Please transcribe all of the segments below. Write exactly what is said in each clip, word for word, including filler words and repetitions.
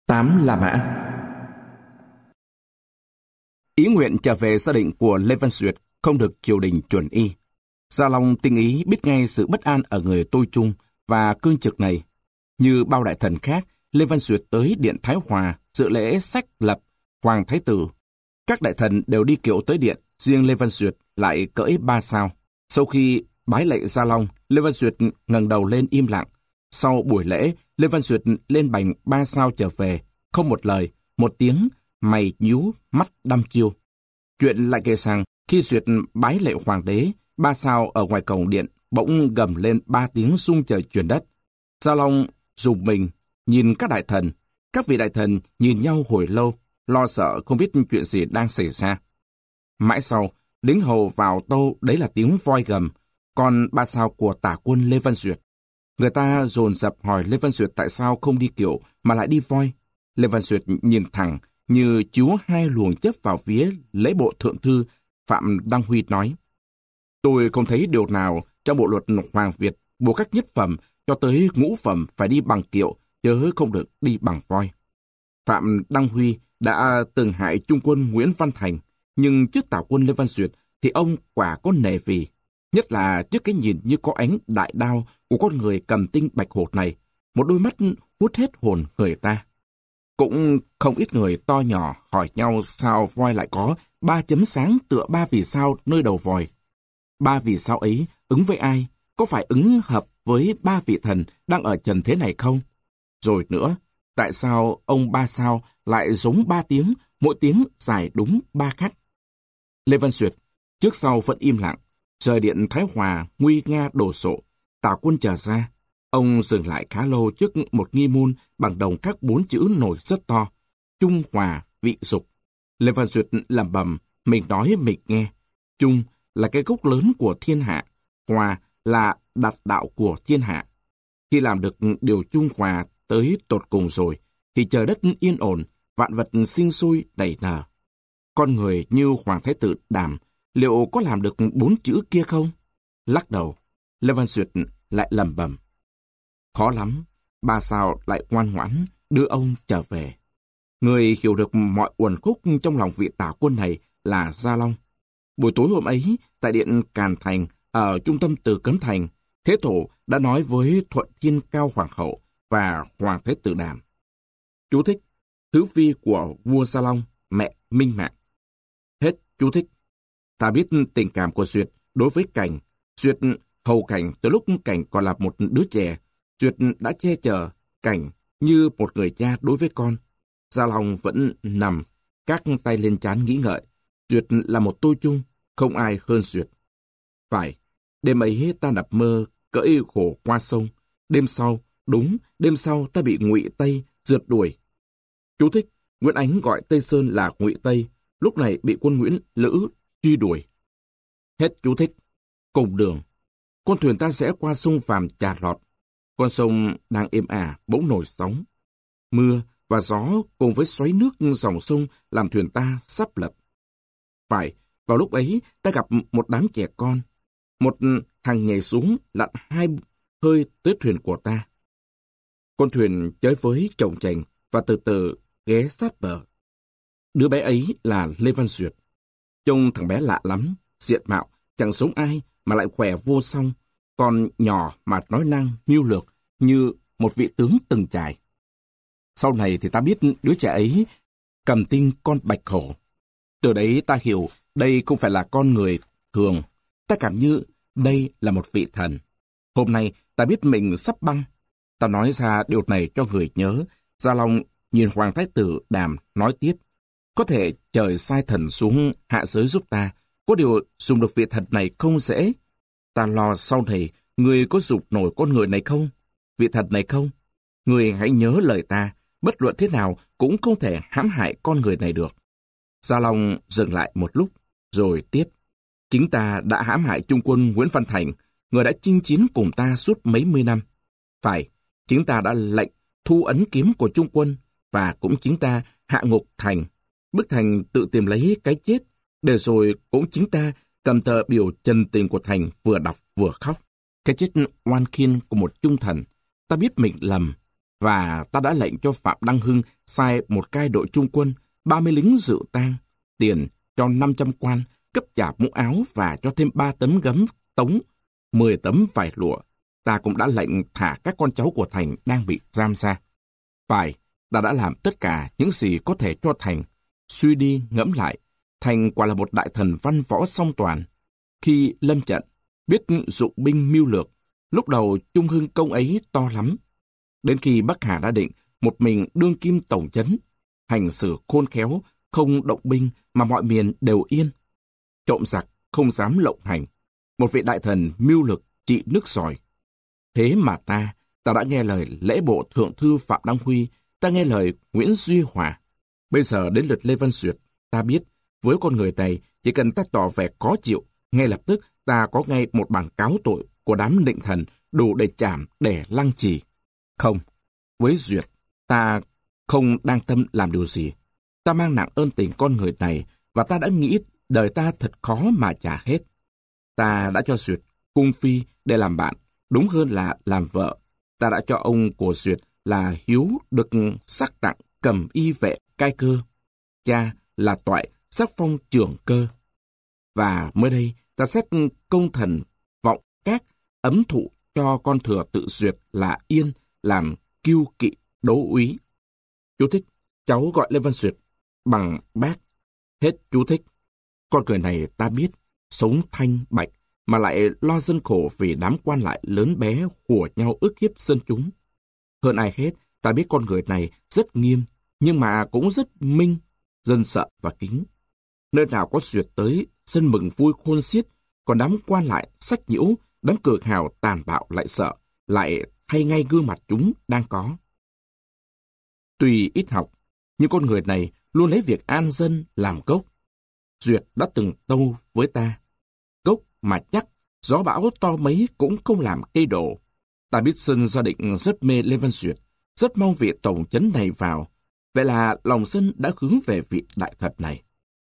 Tám La Mã. Ý nguyện trở về gia định của Lê Văn Duyệt không được triều đình chuẩn y. Gia Long tinh ý biết ngay sự bất an ở người Tôi Trung và cương trực này. Như bao đại thần khác, Lê Văn Duyệt tới Điện Thái Hòa dự lễ sách lập Hoàng Thái Tử. Các đại thần đều đi kiệu tới điện, riêng Lê Văn Duyệt lại cưỡi ba sao. Sau khi bái lạy Gia Long, Lê Văn Duyệt ngẩng đầu lên im lặng. Sau buổi lễ, Lê Văn Duyệt lên bành ba sao trở về, không một lời, một tiếng, mày nhíu, mắt đăm chiêu. Chuyện lại kể rằng, khi Duyệt bái lệ hoàng đế, ba sao ở ngoài cổng điện bỗng gầm lên ba tiếng rung trời chuyển đất. Gia Long rùng mình, nhìn các đại thần. Các vị đại thần nhìn nhau hồi lâu, lo sợ không biết chuyện gì đang xảy ra. Mãi sau, lính hầu vào tâu đấy là tiếng voi gầm, còn ba sao của tả quân Lê Văn Duyệt. Người ta dồn dập hỏi Lê Văn Duyệt tại sao không đi kiệu mà lại đi voi. Lê Văn Duyệt nhìn thẳng như chiếu hai luồng chớp vào phía lễ bộ thượng thư Phạm Đăng Huy nói: Tôi không thấy điều nào trong bộ luật Hoàng Việt buộc các nhất phẩm cho tới ngũ phẩm phải đi bằng kiệu, chớ không được đi bằng voi. Phạm Đăng Huy đã từng hại trung quân Nguyễn Văn Thành, nhưng trước tả quân Lê Văn Duyệt thì ông quả có nể vì, nhất là trước cái nhìn như có ánh đại đao của con người cầm tinh bạch hột này, một đôi mắt hút hết hồn người ta. Cũng không ít người to nhỏ hỏi nhau sao voi lại có ba chấm sáng tựa ba vì sao nơi đầu vòi. Ba vì sao ấy ứng với ai? Có phải ứng hợp với ba vị thần đang ở trần thế này không? Rồi nữa, tại sao ông ba sao lại giống ba tiếng, mỗi tiếng dài đúng ba khắc? Lê Văn Duyệt trước sau vẫn im lặng. Rời điện Thái Hòa nguy nga đồ sộ, tả quân trở ra. Ông dừng lại khá lâu trước một nghi môn bằng đồng các bốn chữ nổi rất to: Trung Hòa Vị Dục. Lê Văn Duyệt lẩm bẩm, mình nói mình nghe. Trung là cái gốc lớn của thiên hạ, Hòa là đạt đạo của thiên hạ. Khi làm được điều trung hòa tới tột cùng rồi, thì trời đất yên ổn, vạn vật sinh sôi đầy nở. Con người như Hoàng Thái Tử Đàm liệu có làm được bốn chữ kia không? Lắc đầu, Lê Văn Duyệt lại lẩm bẩm: khó lắm, ba sao lại ngoan ngoãn đưa ông trở về. Người hiểu được mọi uẩn khúc trong lòng vị tả quân này là Gia Long. Buổi tối hôm ấy, tại điện Càn Thành, ở trung tâm Từ Cấm Thành, Thế Tổ đã nói với Thuận Thiên Cao Hoàng hậu và Hoàng Thái Tử Đàm. Chú thích: thứ phi của vua Gia Long, mẹ Minh Mạng. Hết chú thích. Ta biết tình cảm của Duyệt đối với Cảnh. Duyệt hầu Cảnh từ lúc Cảnh còn là một đứa trẻ. Duyệt đã che chở Cảnh như một người cha đối với con. Gia Long vẫn nằm, các tay lên trán nghĩ ngợi. Duyệt là một tôi chung, không ai hơn Duyệt. Phải, đêm ấy ta nằm mơ, cưỡi khổ qua sông. Đêm sau, đúng, đêm sau ta bị Ngụy Tây rượt đuổi. Chú thích: Nguyễn Ánh gọi Tây Sơn là Ngụy Tây, lúc này bị quân Nguyễn Lữ truy đuổi. Hết chú thích. Cùng đường, con thuyền ta sẽ qua sông Vàm Trà Lọt. Con sông đang êm ả bỗng nổi sóng. Mưa và gió cùng với xoáy nước dòng sông làm thuyền ta sắp lật. Phải, vào lúc ấy ta gặp một đám trẻ con. Một thằng nhảy xuống lặn hai hơi tới thuyền của ta. Con thuyền chới với chồng chành và từ từ ghé sát bờ. Đứa bé ấy là Lê Văn Duyệt. Trông thằng bé lạ lắm, diện mạo chẳng giống ai mà lại khỏe vô song, còn nhỏ mà nói năng mưu lược như một vị tướng từng trải. Sau này thì ta biết đứa trẻ ấy cầm tinh con bạch hổ. Từ đấy ta hiểu đây không phải là con người thường. Ta cảm như đây là một vị thần. Hôm nay ta biết mình sắp băng. Ta nói ra điều này cho người nhớ. Gia Long nhìn Hoàng Thái Tử Đàm nói tiếp: có thể trời sai thần xuống hạ giới giúp ta. Có điều dùng được vị thần này không dễ. Ta lo sau này người có dục nổi con người này không? Vị thần này không? Người hãy nhớ lời ta. Bất luận thế nào cũng không thể hãm hại con người này được. Gia Long dừng lại một lúc, rồi tiếp: chính ta đã hãm hại trung quân Nguyễn Văn Thành, người đã chinh chiến cùng ta suốt mấy mươi năm. Phải, chính ta đã lệnh thu ấn kiếm của trung quân, và cũng chính ta hạ ngục Thành, bức Thành tự tìm lấy cái chết, để rồi cũng chính ta cầm tờ biểu trần tình của Thành vừa đọc vừa khóc. Cái chết oan khiên của một trung thần, ta biết mình lầm. Và ta đã lệnh cho Phạm Đăng Hưng sai một cai đội trung quân, ba mươi lính dự tang, tiền cho năm trăm quan, cấp trả mũ áo và cho thêm ba tấm gấm tống, mười tấm vải lụa. Ta cũng đã lệnh thả các con cháu của Thành đang bị giam ra. Phải, ta đã làm tất cả những gì có thể cho Thành. Suy đi ngẫm lại, Thành quả là một đại thần văn võ song toàn. Khi lâm trận, biết dụng binh mưu lược, lúc đầu trung hưng công ấy to lắm. Đến khi Bắc Hà đã định, một mình đương kim tổng trấn, hành xử khôn khéo, không động binh mà mọi miền đều yên. Trộm giặc không dám lộng hành, một vị đại thần mưu lực trị nước sỏi. Thế mà ta, ta đã nghe lời lễ bộ thượng thư Phạm Đăng Huy, ta nghe lời Nguyễn Duy Hòa. Bây giờ đến lượt Lê Văn Duyệt, ta biết, với con người này, chỉ cần ta tỏ vẻ khó chịu, ngay lập tức ta có ngay một bản cáo tội của đám định thần đủ để chảm, để lăng trì. Không, với Duyệt, ta không đang tâm làm điều gì. Ta mang nặng ơn tình con người này, và ta đã nghĩ đời ta thật khó mà trả hết. Ta đã cho Duyệt cung phi để làm bạn, đúng hơn là làm vợ. Ta đã cho ông của Duyệt là Hiếu được sắc tặng cầm y vệ cai cơ. Cha là Toại sắc phong trưởng cơ. Và mới đây, ta xét công thần vọng các ấm thụ cho con thừa tự Duyệt là Yên làm kiêu kỵ đỗ úy. Chú thích, cháu gọi Lê Văn Duyệt bằng bác. Hết chú thích. Con người này ta biết, sống thanh bạch, mà lại lo dân khổ vì đám quan lại lớn bé hùa nhau ức hiếp dân chúng. Hơn ai hết, ta biết con người này rất nghiêm, nhưng mà cũng rất minh, dân sợ và kính. Nơi nào có Duyệt tới, dân mừng vui khôn xiết, còn đám quan lại sách nhiễu, đám cược hào tàn bạo lại sợ, lại thay ngay gương mặt chúng đang có. Tuy ít học, nhưng con người này luôn lấy việc an dân làm gốc. Duyệt đã từng tâu với ta, gốc mà chắc, gió bão to mấy cũng không làm cây đổ. Ta biết dân gia định rất mê Lê Văn Duyệt, rất mong vị tổng trấn này vào. Vậy là lòng dân đã hướng về vị đại thật này.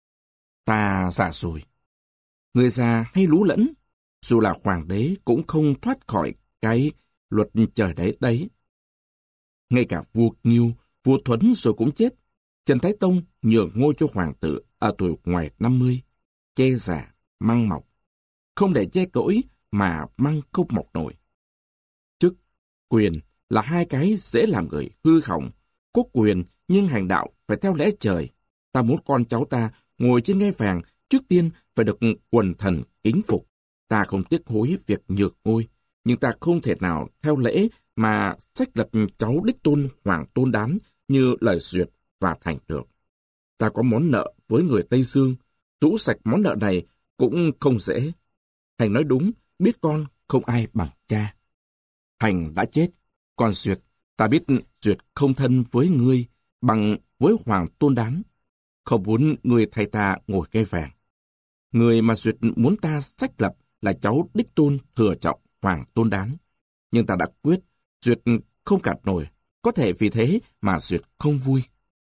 Ta già rồi. Người già hay lú lẫn, dù là hoàng đế cũng không thoát khỏi cái luật trời đấy đấy. Ngay cả vua Nghiêu, vua Thuấn rồi cũng chết. Trần Thái Tông nhường ngôi cho hoàng tử ở tuổi ngoài năm mươi, che già, măng mọc. Không để che cỗi mà măng không mọc nổi. Chức, quyền là hai cái dễ làm người hư hỏng. Có quyền nhưng hành đạo phải theo lẽ trời. Ta muốn con cháu ta ngồi trên ngai vàng, trước tiên phải được quần thần kính phục. Ta không tiếc hối việc nhược ngôi, nhưng ta không thể nào theo lễ mà sách lập cháu đích tôn Hoàng Tôn Đán như lời Duyệt và Thành được. Ta có món nợ với người Tây Dương, rũ sạch món nợ này cũng không dễ. Thành nói đúng, biết con không ai bằng cha. Thành đã chết, còn Duyệt, ta biết Duyệt không thân với ngươi bằng với Hoàng Tôn Đán, không muốn ngươi thay ta ngồi cây vàng. Người mà Duyệt muốn ta sách lập là cháu đích tôn thừa trọng Hoàng Tôn Đán. Nhưng ta đã quyết, Duyệt không cạt nổi, có thể vì thế mà Duyệt không vui.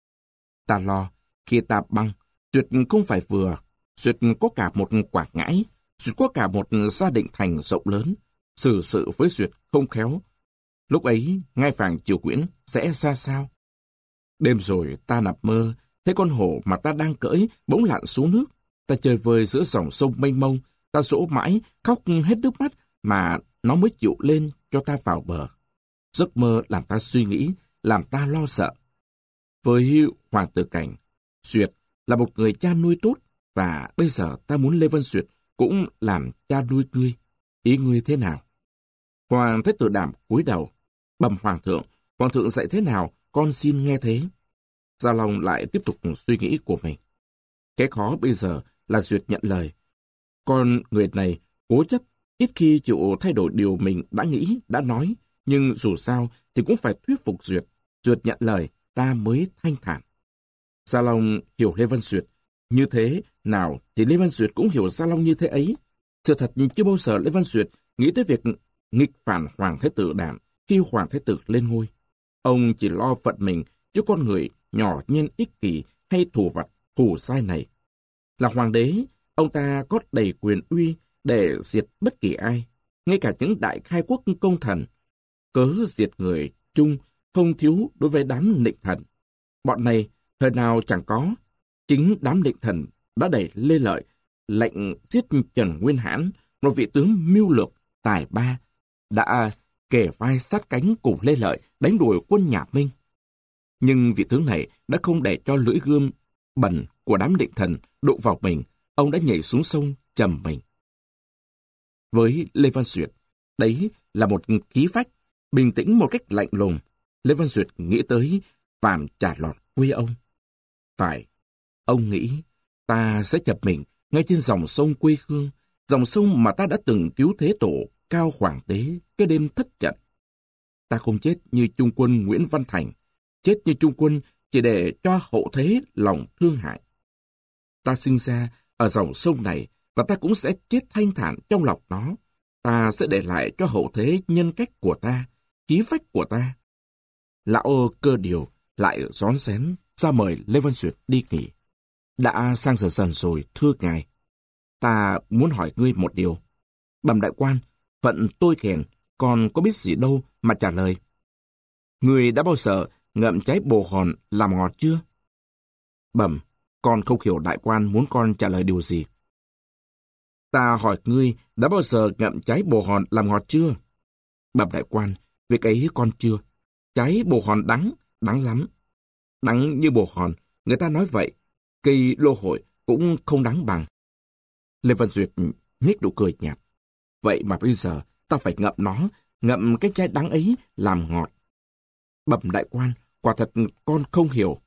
Ta lo, khi ta băng, Duyệt không phải vừa, Duyệt có cả một Quảng Ngãi, Duyệt có cả một gia định Thành rộng lớn, xử sự với Duyệt không khéo. Lúc ấy, ngai vàng Triều Nguyễn sẽ ra sao? Đêm rồi ta nằm mơ, thấy con hổ mà ta đang cưỡi bỗng lặn xuống nước. Ta chơi vơi giữa dòng sông mênh mông, ta dỗ mãi, khóc hết nước mắt mà nó mới chịu lên cho ta vào bờ. Giấc mơ làm ta suy nghĩ, làm ta lo sợ. Với Hoàng tử Cảnh, Duyệt là một người cha nuôi tốt, và bây giờ ta muốn Lê Văn Duyệt cũng làm cha nuôi ngươi. Ý ngươi thế nào? Hoàng Thái Tử Đảm cúi đầu, bẩm Hoàng thượng, Hoàng thượng dạy thế nào, con xin nghe thế. Gia Long lại tiếp tục suy nghĩ của mình. Cái khó bây giờ là Duyệt nhận lời. Con người này cố chấp, ít khi chịu thay đổi điều mình đã nghĩ, đã nói, nhưng dù sao thì cũng phải thuyết phục Duyệt. Duyệt nhận lời, ta mới thanh thản. Gia Long hiểu Lê Văn Duyệt như thế nào thì Lê Văn Duyệt cũng hiểu Gia Long như thế ấy. Sự thật chưa bao giờ Lê Văn Duyệt nghĩ tới việc nghịch phản Hoàng Thái Tử Đảm khi Hoàng Thái Tử lên ngôi. Ông chỉ lo phận mình chứ con người nhỏ nhen ích kỷ hay thù vặt, thù sai này. Là hoàng đế, ông ta có đầy quyền uy để diệt bất kỳ ai, ngay cả những đại khai quốc công thần. Cớ diệt người chung không thiếu đối với đám nịnh thần. Bọn này thời nào chẳng có. Chính đám nịnh thần đã đẩy Lê Lợi lệnh giết Trần Nguyên Hãn, một vị tướng mưu lược, tài ba, đã kề vai sát cánh cùng Lê Lợi đánh đuổi quân nhà Minh. Nhưng vị tướng này đã không để cho lưỡi gươm bẩn của đám định thần đụng vào mình, ông đã nhảy xuống sông trầm mình. Với Lê Văn Duyệt, đấy là một khí phách, bình tĩnh một cách lạnh lùng. Lê Văn Duyệt nghĩ tới phàm trả lọt quê ông. Phải, ông nghĩ ta sẽ chập mình ngay trên dòng sông quê hương, dòng sông mà ta đã từng cứu thế tổ Cao Hoàng đế cái đêm thất trận. Ta không chết như trung quân Nguyễn Văn Thành, chết như trung quân chỉ để cho hậu thế lòng thương hại. Ta sinh ra ở dòng sông này và ta cũng sẽ chết thanh thản trong lòng nó. Ta sẽ để lại cho hậu thế nhân cách của ta, khí phách của ta. Lão Cơ Điều lại rón rén ra mời Lê Văn Duyệt đi nghỉ. Đã sang giờ dần rồi, thưa ngài. Ta muốn hỏi ngươi một điều. Bẩm đại quan, phận tôi kèn, còn có biết gì đâu mà trả lời. Ngươi đã bao giờ ngậm trái bồ hòn làm ngọt chưa? Bẩm, con không hiểu đại quan muốn con trả lời điều gì. Ta hỏi ngươi đã bao giờ ngậm trái bồ hòn làm ngọt chưa? Bẩm đại quan, việc ấy con chưa. Trái bồ hòn đắng, đắng lắm. Đắng như bồ hòn, người ta nói vậy. Cây lô hội cũng không đắng bằng. Lê Văn Duyệt nhếch nụ cười nhạt. Vậy mà bây giờ ta phải ngậm nó, ngậm cái trái đắng ấy làm ngọt. Bẩm đại quan, quả thật con không hiểu.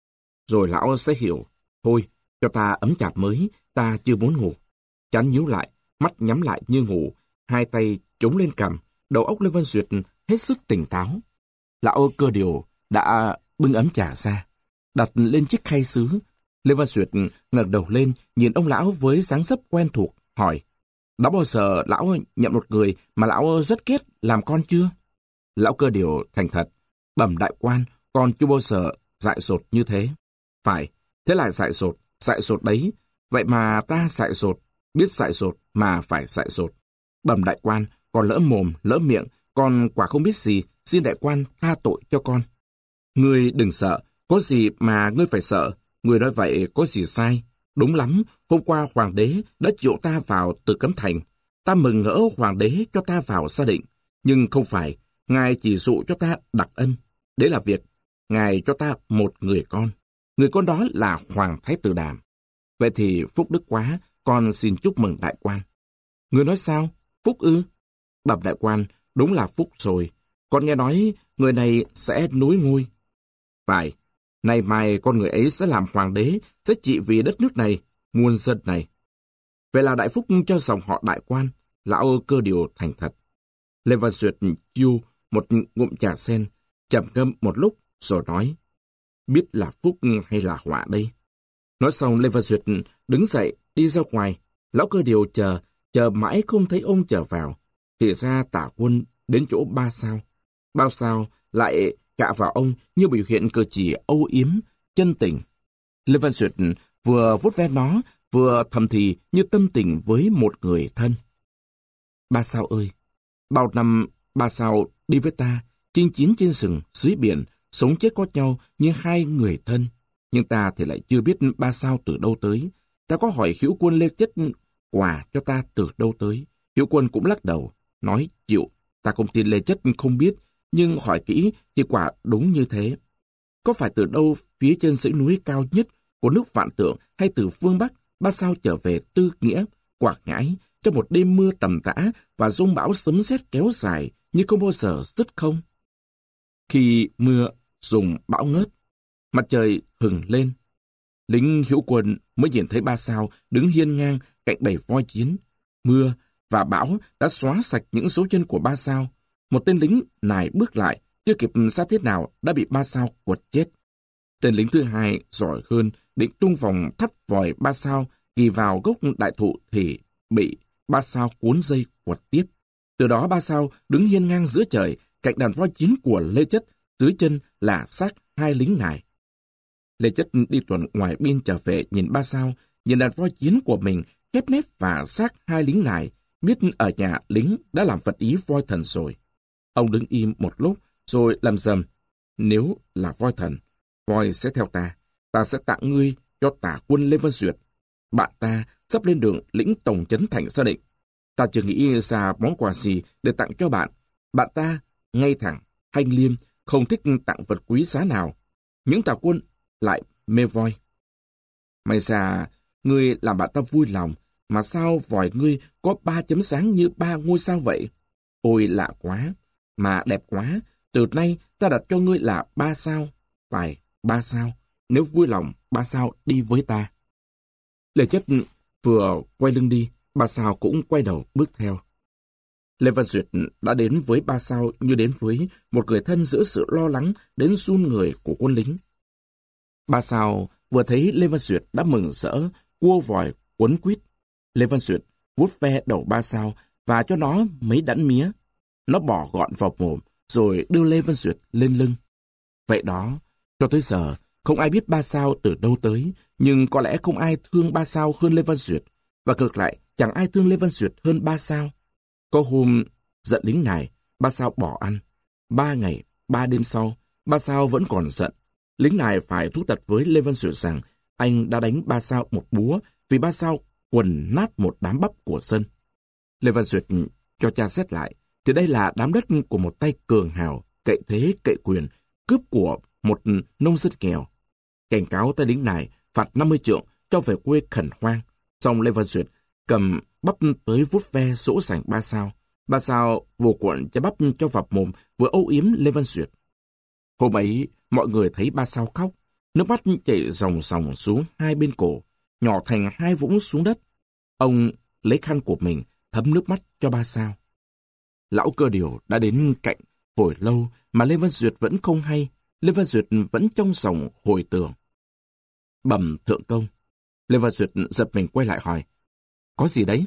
Rồi lão sẽ hiểu. Thôi, cho ta ấm chạp mới, ta chưa muốn ngủ. Chán nhíu lại, mắt nhắm lại như ngủ, hai tay chống lên cằm, đầu óc Lê Văn Duyệt hết sức tỉnh táo. Lão Cơ Điều đã bưng ấm trà ra, đặt lên chiếc khay sứ. Lê Văn Duyệt ngẩng đầu lên, nhìn ông lão với dáng dấp quen thuộc, hỏi: đã bao giờ lão nhận một người mà lão rất ghét làm con chưa? Lão Cơ Điều thành thật: bẩm đại quan, con chưa bao giờ dại dột như thế. Phải, thế là dại dột, dại dột đấy. Vậy mà ta dại dột, biết dại dột mà phải dại dột. Bẩm đại quan, con lỡ mồm, lỡ miệng, con quả không biết gì, xin đại quan tha tội cho con. Ngươi đừng sợ, có gì mà ngươi phải sợ, ngươi nói vậy có gì sai. Đúng lắm, hôm qua hoàng đế đã triệu ta vào từ Cấm Thành. Ta mừng ngỡ hoàng đế cho ta vào gia định, nhưng không phải, ngài chỉ dụ cho ta đặc ân. Đấy là việc, ngài cho ta một người con. Người con đó là Hoàng Thái Tử Đàm. Vậy thì phúc đức quá, con xin chúc mừng đại quan. Ngươi nói sao? Phúc ư? Bẩm đại quan, đúng là phúc rồi. Con nghe nói người này sẽ nối ngôi. Phải, nay mai con người ấy sẽ làm hoàng đế, sẽ trị vì đất nước này, muôn dân này. Vậy là đại phúc cho dòng họ đại quan. Lão Cơ Điều thành thật. Lê Văn Duyệt chiêu một ngụm trà sen, trầm ngâm một lúc rồi nói: biết là phúc hay là họa đây? Nói xong Lê Văn Duyệt đứng dậy đi ra ngoài. Lão Cơ Điều chờ, chờ mãi không thấy ông trở vào. Thì ra Tả Quân đến chỗ Ba Sao. Bao Sao lại cạ vào ông như biểu hiện cử chỉ âu yếm, chân tình. Lê Văn Duyệt vừa vuốt ve nó, vừa thầm thì như tâm tình với một người thân. Ba Sao ơi! Bao năm Ba Sao đi với ta, chinh chiến trên rừng, dưới biển, sống chết có nhau như hai người thân. Nhưng ta thì lại chưa biết Ba Sao từ đâu tới. Ta có hỏi Hữu Quân Lê Chất quà cho ta từ đâu tới. Hữu Quân cũng lắc đầu, nói chịu, ta không tin Lê Chất không biết, nhưng hỏi kỹ thì quả đúng như thế. Có phải từ đâu phía trên dãy núi cao nhất của nước Vạn Tượng hay từ phương Bắc, Ba Sao trở về Tư Nghĩa, Quảng Ngãi trong một đêm mưa tầm tã và giông bão sấm sét kéo dài như không bao giờ dứt không? Khi mưa rùng bão ngớt, mặt trời hừng lên, lính Hữu Quân mới nhìn thấy Ba Sao đứng hiên ngang cạnh bầy voi chiến. Mưa và bão đã xóa sạch những dấu chân của Ba Sao. Một tên lính nài bước lại, chưa kịp sát thiết nào đã bị Ba Sao quật chết. Tên lính thứ hai giỏi hơn, định tung vòng thắt vòi Ba Sao ghi vào gốc đại thụ thì bị Ba Sao cuốn dây quật tiếp. Từ đó Ba Sao đứng hiên ngang giữa trời, cạnh đàn voi chiến của Lê Chất, dưới chân là xác hai lính nài. Lê Chất đi tuần ngoài biên trở về nhìn Ba Sao, nhìn đàn voi chiến của mình khép nép và xác hai lính nài, biết ở nhà lính đã làm vật ý voi thần rồi. Ông đứng im một lúc rồi lầm rầm: nếu là voi thần, voi sẽ theo ta. Ta sẽ tặng ngươi cho tả quân Lê Văn Duyệt. Bạn ta sắp lên đường lĩnh tổng trấn thành Sa Định. Ta chưa nghĩ ra món quà gì để tặng cho bạn. Bạn ta ngay thẳng, thanh liêm, không thích tặng vật quý giá nào. Những tả quân lại mê voi. May ra, ngươi làm bạn ta vui lòng, mà sao vòi ngươi có ba chấm sáng như ba ngôi sao vậy? Ôi lạ quá, mà đẹp quá. Từ nay ta đặt cho ngươi là ba sao. Phải, ba sao. Nếu vui lòng, ba sao đi với ta. Lê Chất vừa quay lưng đi, ba sao cũng quay đầu bước theo. Lê Văn Duyệt đã đến với ba sao như đến với một người thân giữa sự lo lắng đến run người của quân lính. Ba sao vừa thấy Lê Văn Duyệt đã mừng rỡ, cua vòi quấn quýt. Lê Văn Duyệt vuốt ve đầu ba sao và cho nó mấy đẵn mía. Nó bỏ gọn vào mồm rồi đưa Lê Văn Duyệt lên lưng. Vậy đó, cho tới giờ, không ai biết ba sao từ đâu tới, nhưng có lẽ không ai thương ba sao hơn Lê Văn Duyệt, và ngược lại chẳng ai thương Lê Văn Duyệt hơn ba sao. Có hôm giận lính này, ba sao bỏ ăn. Ba ngày, ba đêm sau, ba sao vẫn còn giận. Lính này phải thú thật với Lê Văn Duyệt rằng anh đã đánh ba sao một búa vì ba sao quần nát một đám bắp của dân. Lê Văn Duyệt cho tra xét lại, thì đây là đám đất của một tay cường hào, cậy thế cậy quyền, cướp của một nông dân nghèo. Cảnh cáo tay lính này phạt năm mươi trượng cho về quê khẩn hoang. Xong Lê Văn Duyệt cầm bắp tới vuốt ve dỗ dành ba sao. Ba sao vừa cuộn trái bắp cho vào mồm, vừa âu yếm Lê Văn Duyệt. Hôm ấy, mọi người thấy ba sao khóc, nước mắt chảy ròng ròng xuống hai bên cổ, nhỏ thành hai vũng xuống đất. Ông lấy khăn của mình thấm nước mắt cho ba sao. Lão Cơ Điều đã đến cạnh hồi lâu mà Lê Văn Duyệt vẫn không hay. Lê Văn Duyệt vẫn trong sòng hồi tưởng. Bẩm thượng công. Lê Văn Duyệt giật mình quay lại hỏi. Có gì đấy?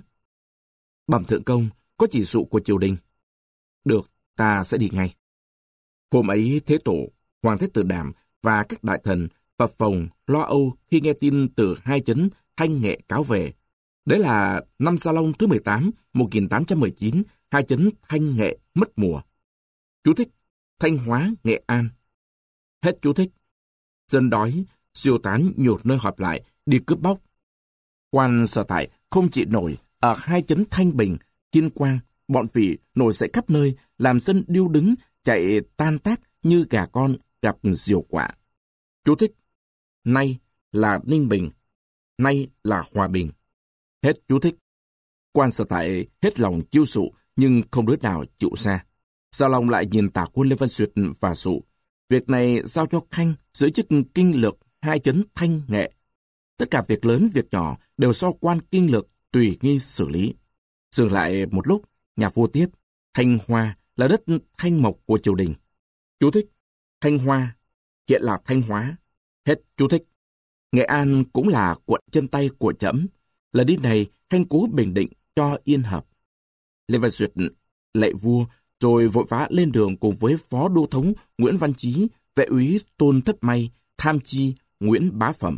Bẩm thượng công, có chỉ dụ của triều đình. Được, ta sẽ đi ngay. Hôm ấy Thế Tổ, Hoàng Thái Tử Đàm và các đại thần phập phồng lo âu khi nghe tin từ hai trấn Thanh Nghệ cáo về. Đấy là năm Sa Long thứ mười tám, một nghìn tám trăm mười chín, hai trấn Thanh Nghệ mất mùa. Chú thích: Thanh Hóa, Nghệ An. Hết chú thích. Dân đói, siêu tán nhiều nơi họp lại, đi cướp bóc. Quan sở tại không chịu nổi, ở hai trấn Thanh Bình, Kiên Quang, bọn phỉ nổi dậy khắp nơi, làm dân điêu đứng, chạy tan tác như gà con gặp diều quạ. Chú thích: Nay là Ninh Bình, nay là Hòa Bình. Hết chú thích. Quan sở tại hết lòng chiêu dụ, nhưng không đứa nào chịu ra. Sa Long lại nhìn tả quân Lê Văn Duyệt và dụ. Việc này giao cho Khanh giữ chức kinh lược hai trấn Thanh Nghệ. Tất cả việc lớn việc nhỏ đều do quan kinh lược tùy nghi xử lý. Dừng lại một lúc, nhà vua tiếp. Thanh Hoa là đất thanh mộc của triều đình. Chú thích: Thanh Hoa hiện là Thanh Hóa. Hết chú thích. Nghệ An cũng là quận chân tay của trẫm. Lần đi này Khanh cố bình định cho yên hợp. Lê Văn Duyệt lạy vua rồi vội vã lên đường cùng với phó đô thống Nguyễn Văn Chí, vệ úy Tôn Thất May, tham chi Nguyễn Bá Phẩm.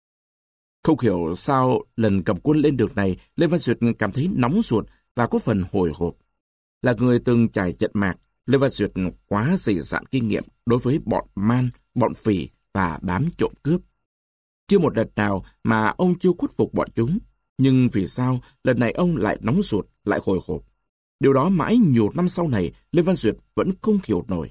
Không hiểu sao lần cầm quân lên đường này, Lê Văn Duyệt cảm thấy nóng ruột và có phần hồi hộp. Là người từng trải trận mạc, Lê Văn Duyệt quá dày dạn kinh nghiệm đối với bọn man, bọn phỉ và đám trộm cướp. Chưa một đợt nào mà ông chưa khuất phục bọn chúng, nhưng vì sao lần này ông lại nóng ruột, lại hồi hộp? Điều đó mãi nhiều năm sau này Lê Văn Duyệt vẫn không hiểu nổi.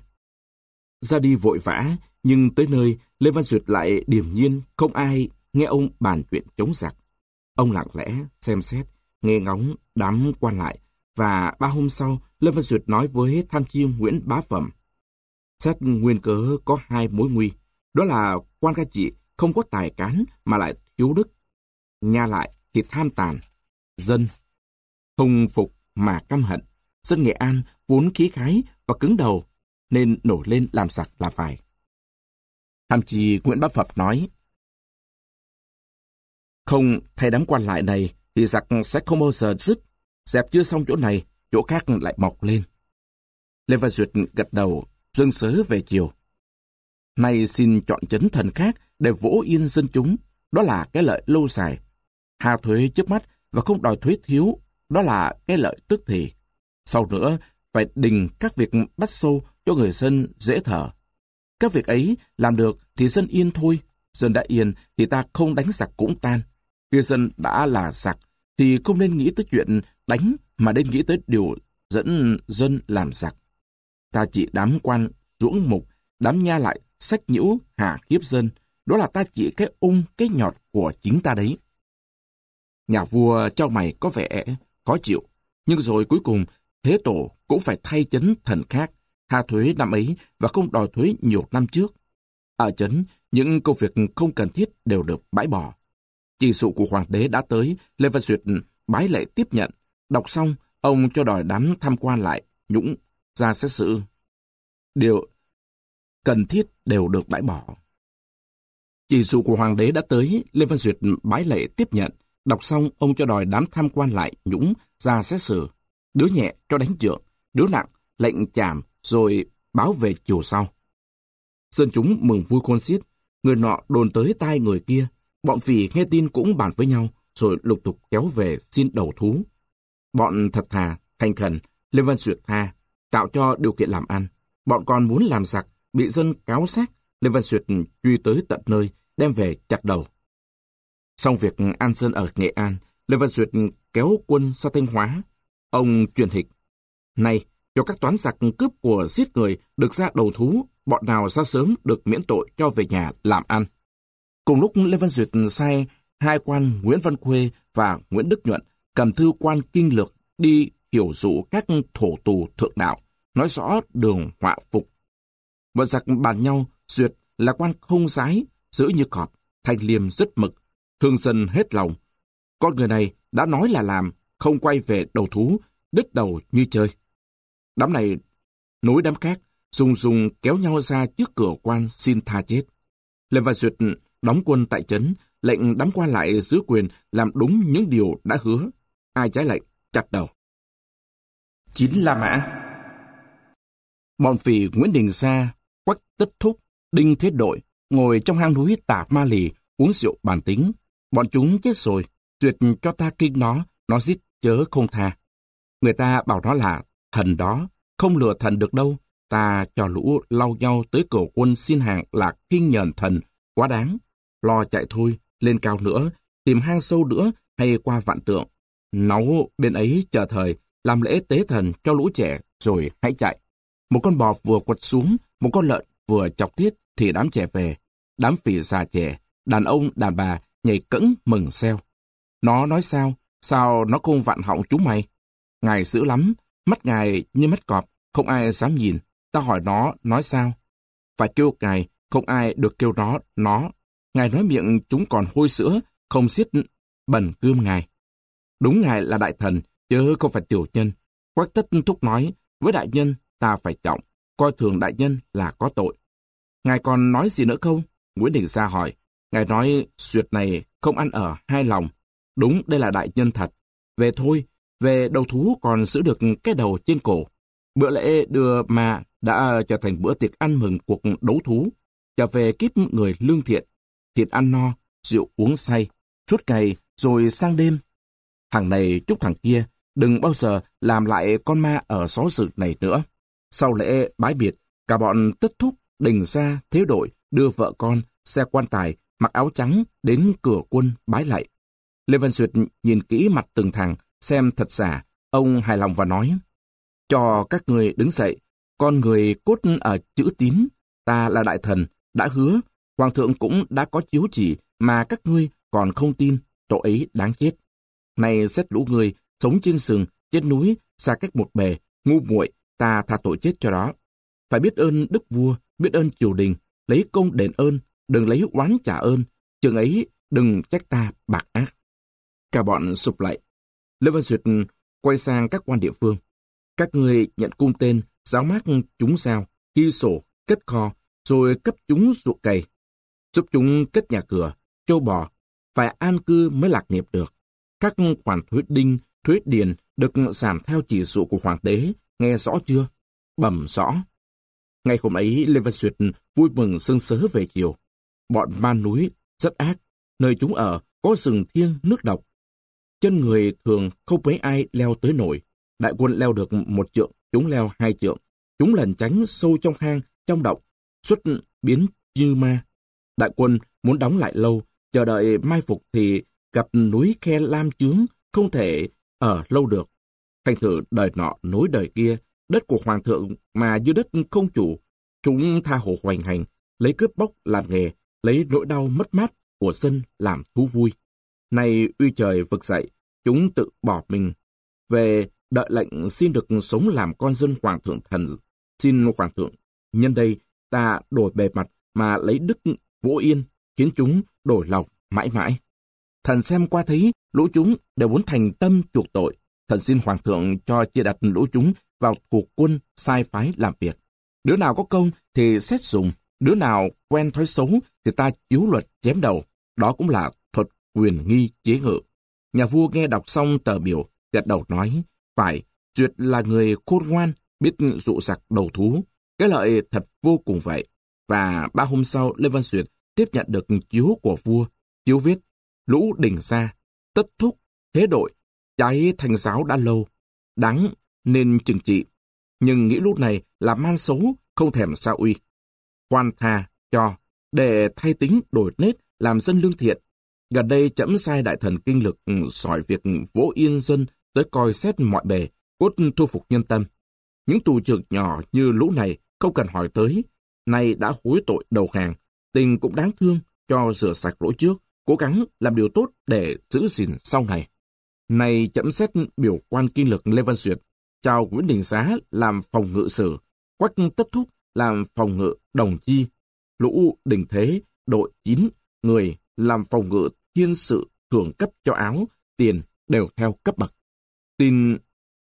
Ra đi vội vã, nhưng tới nơi Lê Văn Duyệt lại điềm nhiên, không ai nghe ông bàn chuyện chống giặc. Ông lặng lẽ xem xét, nghe ngóng đám quan lại, và ba hôm sau Lê Văn Duyệt nói với tham chi Nguyễn Bá Phẩm. Xét nguyên cớ có hai mối nguy, đó là quan cai trị không có tài cán mà lại thiếu đức, nhà lại thì tham tàn, dân không phục mà căm hận. Dân Nghệ An vốn khí khái và cứng đầu, nên nổi lên làm giặc là phải. Tham chi Nguyễn Bá Phẩm nói, không thay đám quan lại này thì giặc sẽ không bao giờ dứt. Dẹp chưa xong chỗ này, chỗ khác lại mọc lên. Lê Văn Duyệt gật đầu, dâng sớ về chiều. Nay xin chọn trấn thần khác để vỗ yên dân chúng, đó là cái lợi lâu dài. Hạ thuế trước mắt và không đòi thuế thiếu, đó là cái lợi tức thì. Sau nữa, phải đình các việc bắt sâu cho người dân dễ thở. Các việc ấy làm được thì dân yên thôi. Dân đã yên thì ta không đánh giặc cũng tan. Khi dân đã là giặc thì không nên nghĩ tới chuyện đánh mà nên nghĩ tới điều dẫn dân làm giặc. Ta chỉ đám quan ruỗng mục, đám nha lại sách nhiễu hạ hiếp dân. Đó là ta chỉ cái ung cái nhọt của chính ta đấy. Nhà vua cho mày có vẻ khó chịu, nhưng rồi cuối cùng thế tổ cũng phải thay trấn thần khác, hạ thuế năm ấy và không đòi thuế nhiều năm trước. Ở trấn, những công việc không cần thiết đều được bãi bỏ. Chỉ dụ của hoàng đế đã tới, Lê Văn Duyệt bái lễ tiếp nhận. Đọc xong, ông cho đòi đám tham quan lại, nhũng, ra xét xử. Điều cần thiết đều được bãi bỏ. Chỉ dụ của hoàng đế đã tới, Lê Văn Duyệt bái lễ tiếp nhận. Đọc xong, ông cho đòi đám tham quan lại, nhũng, ra xét xử. Đứa nhẹ cho đánh trượng, đứa nặng lệnh chảm rồi báo về chiều sau. Dân chúng mừng vui khôn xiết, người nọ đồn tới tai người kia. Bọn phỉ nghe tin cũng bàn với nhau, rồi lục tục kéo về xin đầu thú. Bọn thật thà, thành khẩn, Lê Văn Duyệt tha, tạo cho điều kiện làm ăn. Bọn còn muốn làm giặc, bị dân cáo sát, Lê Văn Duyệt truy tới tận nơi, đem về chặt đầu. Xong việc an dân ở Nghệ An, Lê Văn Duyệt kéo quân sang Thanh Hóa. Ông truyền hịch: Này, cho các toán giặc cướp của giết người được ra đầu thú, bọn nào ra sớm được miễn tội cho về nhà làm ăn. Cùng lúc Lê Văn Duyệt sai hai quan Nguyễn Văn Khuê và Nguyễn Đức Nhuận cầm thư quan kinh lược đi hiểu dụ các thổ tù thượng đạo, nói rõ đường họa phục. Bọn giặc bàn nhau, Duyệt là quan không dái, giữ như cọp, thanh liêm rất mực, thương dân hết lòng. Con người này đã nói là làm, không quay về đầu thú, đứt đầu như chơi. Đám này nối đám khác, rùng rùng kéo nhau ra trước cửa quan xin tha chết. Lê Văn Duyệt đóng quân tại trấn, lệnh đám quan lại giữ quyền làm đúng những điều đã hứa. Ai trái lệnh, chặt đầu. Chín La Mã. Bọn phỉ Nguyễn Đình Sa, Quách Tất Thúc, Đinh Thế Đội ngồi trong hang núi Tả Ma Lì uống rượu bàn tính. Bọn chúng chết rồi, Duyệt cho ta kinh nó, nó giết chớ không tha. Người ta bảo nó là thần đó, không lừa thần được đâu. Ta cho lũ lau nhau tới cửa quân xin hàng là kinh nhờn thần, quá đáng. Lo chạy thôi, lên cao nữa, tìm hang sâu nữa hay qua vạn tượng. Náu bên ấy chờ thời, làm lễ tế thần cho lũ trẻ rồi hãy chạy. Một con bò vừa quật xuống, một con lợn vừa chọc tiết thì đám trẻ về. Đám phỉ già trẻ, đàn ông, đàn bà nhảy cẫng mừng xeo. Nó nói sao? Sao nó không vặn họng chúng mày? Ngài dữ lắm, mắt ngài như mắt cọp, không ai dám nhìn. Ta hỏi nó, nói sao? Phải kêu ngài, không ai được kêu nó, nó. Ngài nói miệng chúng còn hôi sữa, không xiết bẩn cươm ngài. Đúng ngài là đại thần, chứ không phải tiểu nhân. Quách Tất Thúc nói, với đại nhân ta phải trọng, coi thường đại nhân là có tội. Ngài còn nói gì nữa không? Nguyễn Đình Sa hỏi. Ngài nói Duyệt này không ăn ở hai lòng. Đúng, đây là đại nhân thật. Về thôi, về đầu thú còn giữ được cái đầu trên cổ. Bữa lễ đưa mà đã trở thành bữa tiệc ăn mừng cuộc đấu thú. Trở về kiếp người lương thiện, thịt ăn no, rượu uống say, suốt ngày rồi sang đêm. Thằng này chúc thằng kia đừng bao giờ làm lại con ma ở xó xự này nữa. Sau lễ bái biệt, cả bọn Tất Thúc, Đình Sa, Thế Đội đưa vợ con, xe quan tài, mặc áo trắng đến cửa quân bái lạy. Lê Văn Duyệt nhìn kỹ mặt từng thằng, xem thật giả, ông hài lòng và nói: Cho các người đứng dậy, con người cốt ở chữ tín, ta là đại thần, đã hứa, hoàng thượng cũng đã có chiếu chỉ mà các ngươi còn không tin, tội ấy đáng chết. Này xét lũ người, sống trên sừng, trên núi, xa cách một bề, ngu muội, ta tha tội chết cho đó. Phải biết ơn đức vua, biết ơn triều đình, lấy công đền ơn, đừng lấy oán trả ơn, chừng ấy đừng trách ta bạc ác. Cả bọn sụp lại. Lê Văn Duyệt quay sang các quan địa phương. Các ngươi nhận cung tên, giáo mác chúng sao, ghi sổ, cất kho, rồi cấp chúng ruộng cày, giúp chúng cất nhà cửa, châu bò, phải an cư mới lạc nghiệp được. Các khoản thuế đinh, thuế điền được giảm theo chỉ dụ của hoàng đế, nghe rõ chưa? Bẩm rõ. Ngày hôm ấy, Lê Văn Duyệt vui mừng sương sớ về chiều. Bọn man núi rất ác, nơi chúng ở có rừng thiêng nước độc. Chân người thường không mấy ai leo tới nổi. Đại quân leo được một trượng, chúng leo hai trượng. Chúng lẩn tránh sâu trong hang, trong động. xuất biến như ma. Đại quân muốn đóng lại lâu, chờ đợi mai phục thì gặp núi khe lam chướng, không thể ở lâu được. Thành thử đời nọ nối đời kia, đất của hoàng thượng mà như đất không chủ, chúng tha hồ hoành hành, lấy cướp bóc làm nghề, lấy nỗi đau mất mát của dân làm thú vui. Nay uy trời vực dậy, chúng tự bỏ mình về đợi lệnh xin được sống làm con dân hoàng thượng thần. Xin hoàng thượng, nhân đây ta đổi bề mặt mà lấy đức vỗ yên, khiến chúng đổi lòng mãi mãi. Thần xem qua thấy lũ chúng đều muốn thành tâm chuộc tội. Thần xin hoàng thượng cho chia đặt lũ chúng vào thuộc quân sai phái làm việc. Đứa nào có công thì xét dùng, đứa nào quen thói xấu thì ta chiếu luật chém đầu. Đó cũng là thuật quyền nghi chế ngự. Nhà vua nghe đọc xong tờ biểu, gật đầu nói, phải, Duyệt là người khôn ngoan, biết dụ giặc đầu thú. Cái lợi thật vô cùng vậy. Và ba hôm sau, Lê Văn Duyệt tiếp nhận được chiếu của vua. Chiếu viết, lũ đình ra, tất thúc, thế đội, trái thành giáo đã lâu, đáng nên trừng trị. Nhưng nghĩ lúc này là man xấu, không thèm sa uy. Khoan tha cho, để thay tính đổi nết, làm dân lương thiện. Gần đây trẫm sai đại thần kinh lực sỏi việc vỗ yên dân tới coi xét mọi bề, cốt thu phục nhân tâm. Những tù trưởng nhỏ như lũ này không cần hỏi tới, nay đã hối tội đầu hàng, tình cũng đáng thương, cho rửa sạch lỗi trước, cố gắng làm điều tốt để giữ gìn sau này. Nay trẫm xét biểu quan kinh lực Lê Văn Duyệt, chào Nguyễn Đình Xá làm phòng ngự sử, Quách Tất Thúc làm phòng ngự đồng chi, lũ Đình Thế đội chín người làm phòng ngự thiên sự thưởng cấp cho áo, tiền đều theo cấp bậc. Tin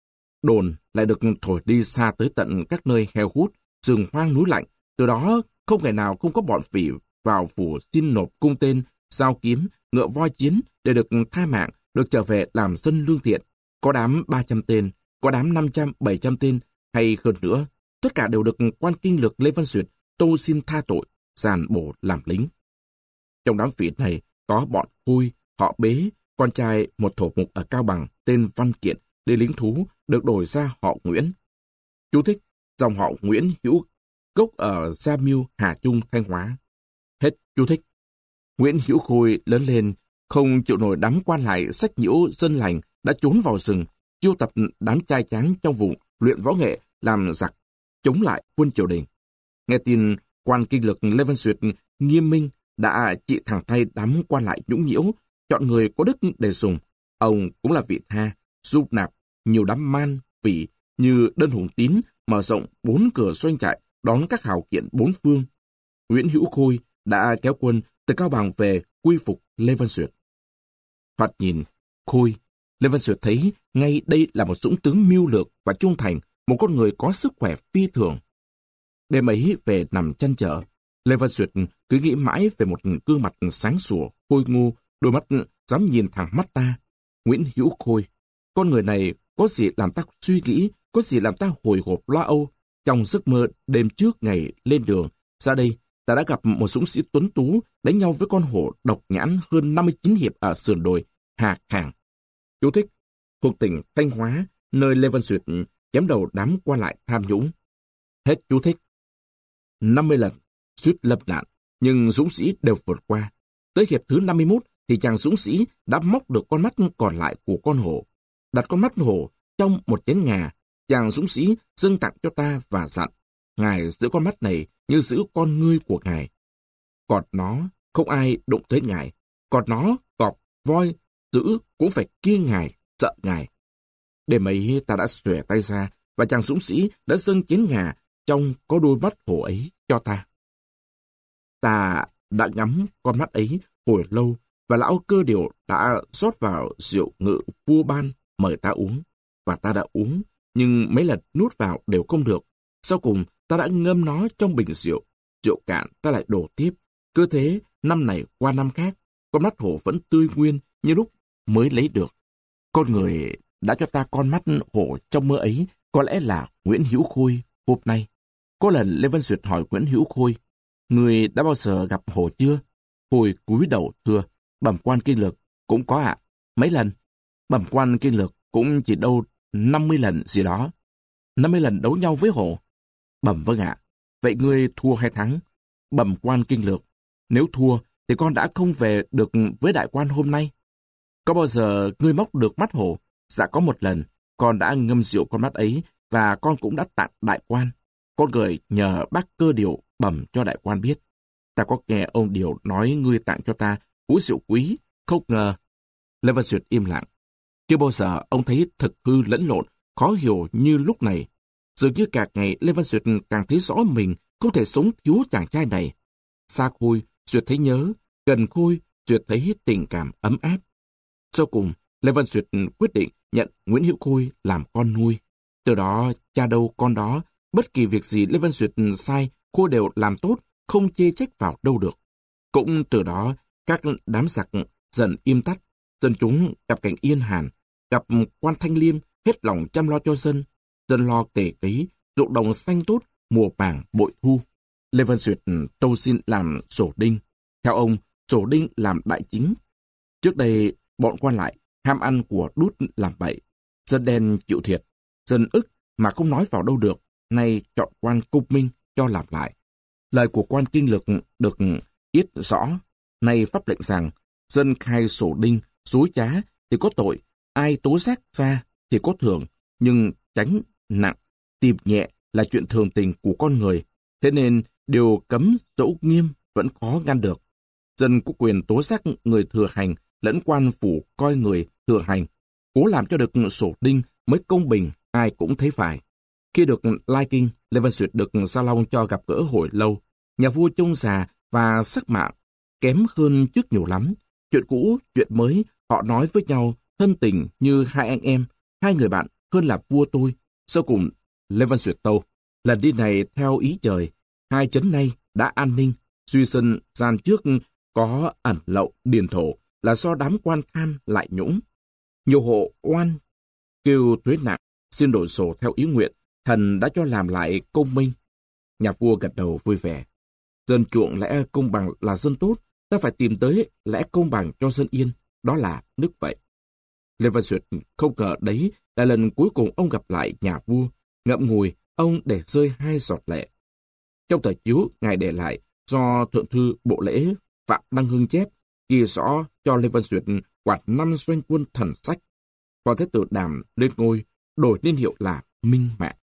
đồn lại được thổi đi xa tới tận các nơi heo hút, rừng hoang núi lạnh. Từ đó không ngày nào không có bọn phỉ vào phủ xin nộp cung tên, dao kiếm, ngựa voi chiến để được tha mạng, được trở về làm dân lương thiện. Có đám ba trăm tên, có đám năm trăm, bảy trăm tên hay hơn nữa. Tất cả đều được quan kinh lược Lê Văn Duyệt tâu xin tha tội, giàn bổ làm lính. Trong đám phỉ này có bọn Khôi, họ Bế, con trai một thổ mục ở Cao Bằng tên Văn Kiện, đi lính thú, được đổi ra họ Nguyễn. Chú thích, dòng họ Nguyễn Hữu gốc ở Gia Miêu, Hà Trung, Thanh Hóa. Hết chú thích. Nguyễn Hữu Khôi lớn lên, không chịu nổi đám quan lại sách nhiễu dân lành, đã trốn vào rừng, chiêu tập đám trai tráng trong vùng luyện võ nghệ làm giặc, chống lại quân triều đình. Nghe tin quan kinh lực Lê Văn Duyệt nghiêm minh đã trị thẳng tay đám quan lại nhũng nhiễu, chọn người có đức để dùng. Ông cũng là vị tha, giúp nạp nhiều đám man, phỉ như Đơn Hùng Tín, mở rộng bốn cửa doanh trại đón các hào kiệt bốn phương. Nguyễn Hữu Khôi đã kéo quân từ Cao Bằng về quy phục Lê Văn Duyệt. Thoạt nhìn Khôi, Lê Văn Duyệt thấy ngay đây là một dũng tướng mưu lược và trung thành, một con người có sức khỏe phi thường. Đêm ấy về nằm chăn trở, Lê Văn Duyệt cứ nghĩ mãi về một gương mặt sáng sủa, khôi ngô, đôi mắt dám nhìn thẳng mắt ta. Nguyễn Hữu Khôi, con người này có gì làm ta suy nghĩ, có gì làm ta hồi hộp lo âu. Trong giấc mơ đêm trước ngày lên đường, ra đây ta đã gặp một dũng sĩ tuấn tú đánh nhau với con hổ độc nhãn hơn năm mươi chín hiệp ở sườn đồi Hà Khàng. Chú thích, thuộc tỉnh Thanh Hóa, nơi Lê Văn Duyệt chém đầu đám quan lại tham nhũng. Hết chú thích. năm mươi lần suýt lâm nạn, nhưng dũng sĩ đều vượt qua. Tới hiệp thứ năm mươi mốt thì chàng dũng sĩ đã móc được con mắt còn lại của con hổ. Đặt con mắt hổ trong một chén ngà, chàng dũng sĩ dâng tặng cho ta và dặn, ngài giữ con mắt này như giữ con ngươi của ngài. Còn nó, không ai đụng tới ngài. Còn nó, cọp, voi, giữ cũng phải kiêng ngài, sợ ngài. Đêm ấy ta đã xòe tay ra, và chàng dũng sĩ đã dâng chén ngà trong có đôi mắt hổ ấy cho ta. Ta đã ngắm con mắt ấy hồi lâu, và lão Cơ Điều đã rót vào rượu ngự vua ban mời ta uống. Và ta đã uống, nhưng mấy lần nuốt vào đều không được. Sau cùng, ta đã ngâm nó trong bình rượu. Rượu cạn ta lại đổ tiếp. Cứ thế, năm này qua năm khác, con mắt hổ vẫn tươi nguyên như lúc mới lấy được. Con người đã cho ta con mắt hổ trong mơ ấy có lẽ là Nguyễn Hữu Khôi hôm nay. Có lần Lê Văn Duyệt hỏi Nguyễn Hữu Khôi, người đã bao giờ gặp hổ chưa? Khôi cúi đầu thưa, bẩm quan kinh lược, cũng có ạ. Mấy lần? Bẩm quan kinh lược cũng chỉ đâu năm mươi lần gì đó. năm mươi lần đấu nhau với hổ? Bẩm vâng ạ. Vậy ngươi thua hay thắng? bẩm quan kinh lược, nếu thua thì con đã không về được với đại quan hôm nay. Có bao giờ ngươi móc được mắt hổ? Dạ có một lần, con đã ngâm rượu con mắt ấy và con cũng đã tặng đại quan. Con gửi nhờ bác Cơ Điều bẩm cho đại quan biết. Ta có nghe ông Điều nói ngươi tặng cho ta cú rượu quý, không ngờ. Lê Văn Duyệt im lặng. Chưa bao giờ ông thấy thực hư lẫn lộn, khó hiểu như lúc này. Dường như càng ngày Lê Văn Duyệt càng thấy rõ mình không thể sống thiếu chàng trai này. Xa Khôi, Duyệt thấy nhớ, gần Khôi, Duyệt thấy tình cảm ấm áp. Sau cùng, Lê Văn Duyệt quyết định nhận Nguyễn Hữu Khôi làm con nuôi. Từ đó, cha đâu con đó, bất kỳ việc gì Lê Văn Duyệt sai, Khôi đều làm tốt, không chê trách vào đâu được. Cũng từ đó, các đám giặc dần im tắt, dân chúng gặp cảnh yên hàn, gặp quan Thanh Liêm hết lòng chăm lo cho dân, dân lo tể cấy, ruộng đồng xanh tốt, mùa màng bội thu. Lê Văn Duyệt tâu xin làm sổ đinh. Theo ông, sổ đinh làm đại chính. Trước đây, bọn quan lại ham ăn của đút làm bậy, dân đen chịu thiệt, dân ức mà không nói vào đâu được, nay chọn quan Công Minh cho làm lại. Lời của quan Kinh Lược được yết rõ, nay pháp lệnh rằng dân khai sổ đinh, dối trá thì có tội, ai tố giác ra thì có thưởng, nhưng tránh nặng, tìm nhẹ là chuyện thường tình của con người. Thế nên điều cấm dẫu nghiêm vẫn khó ngăn được. Dân có quyền tố giác người thừa hành lẫn quan phủ coi người thừa hành. Cố làm cho được sổ đinh mới công bình, ai cũng thấy phải. Khi được lai kinh, Lê Văn Duyệt được Sa Long cho gặp gỡ hồi lâu. Nhà vua trông già và sắc mạo kém hơn trước nhiều lắm. Chuyện cũ, chuyện mới, họ nói với nhau thân tình như hai anh em, hai người bạn hơn là vua tôi. Sau cùng, Lê Văn Duyệt tâu, lần đi này theo ý trời, hai trấn nay đã an ninh, Duy Sơn gian trước có ẩn lậu điền thổ là do đám quan tham lại nhũng. Nhiều hộ oan kêu thuế nặng, xin đổi sổ theo ý nguyện, thần đã cho làm lại công minh. Nhà vua gật đầu vui vẻ. Dân chuộng lẽ công bằng là dân tốt, ta phải tìm tới lẽ công bằng cho dân yên, đó là nước vậy. Lê Văn Duyệt không ngờ đấy là lần cuối cùng ông gặp lại nhà vua. Ngậm ngùi, ông để rơi hai giọt lệ. Trong tờ chiếu ngài để lại do thượng thư bộ lễ Phạm Đăng Hưng chép, ghi rõ cho Lê Văn Duyệt quản năm doanh quân thần sách. Hoàng Thái Tử Đàm lên ngôi, đổi niên hiệu là Minh Mạng.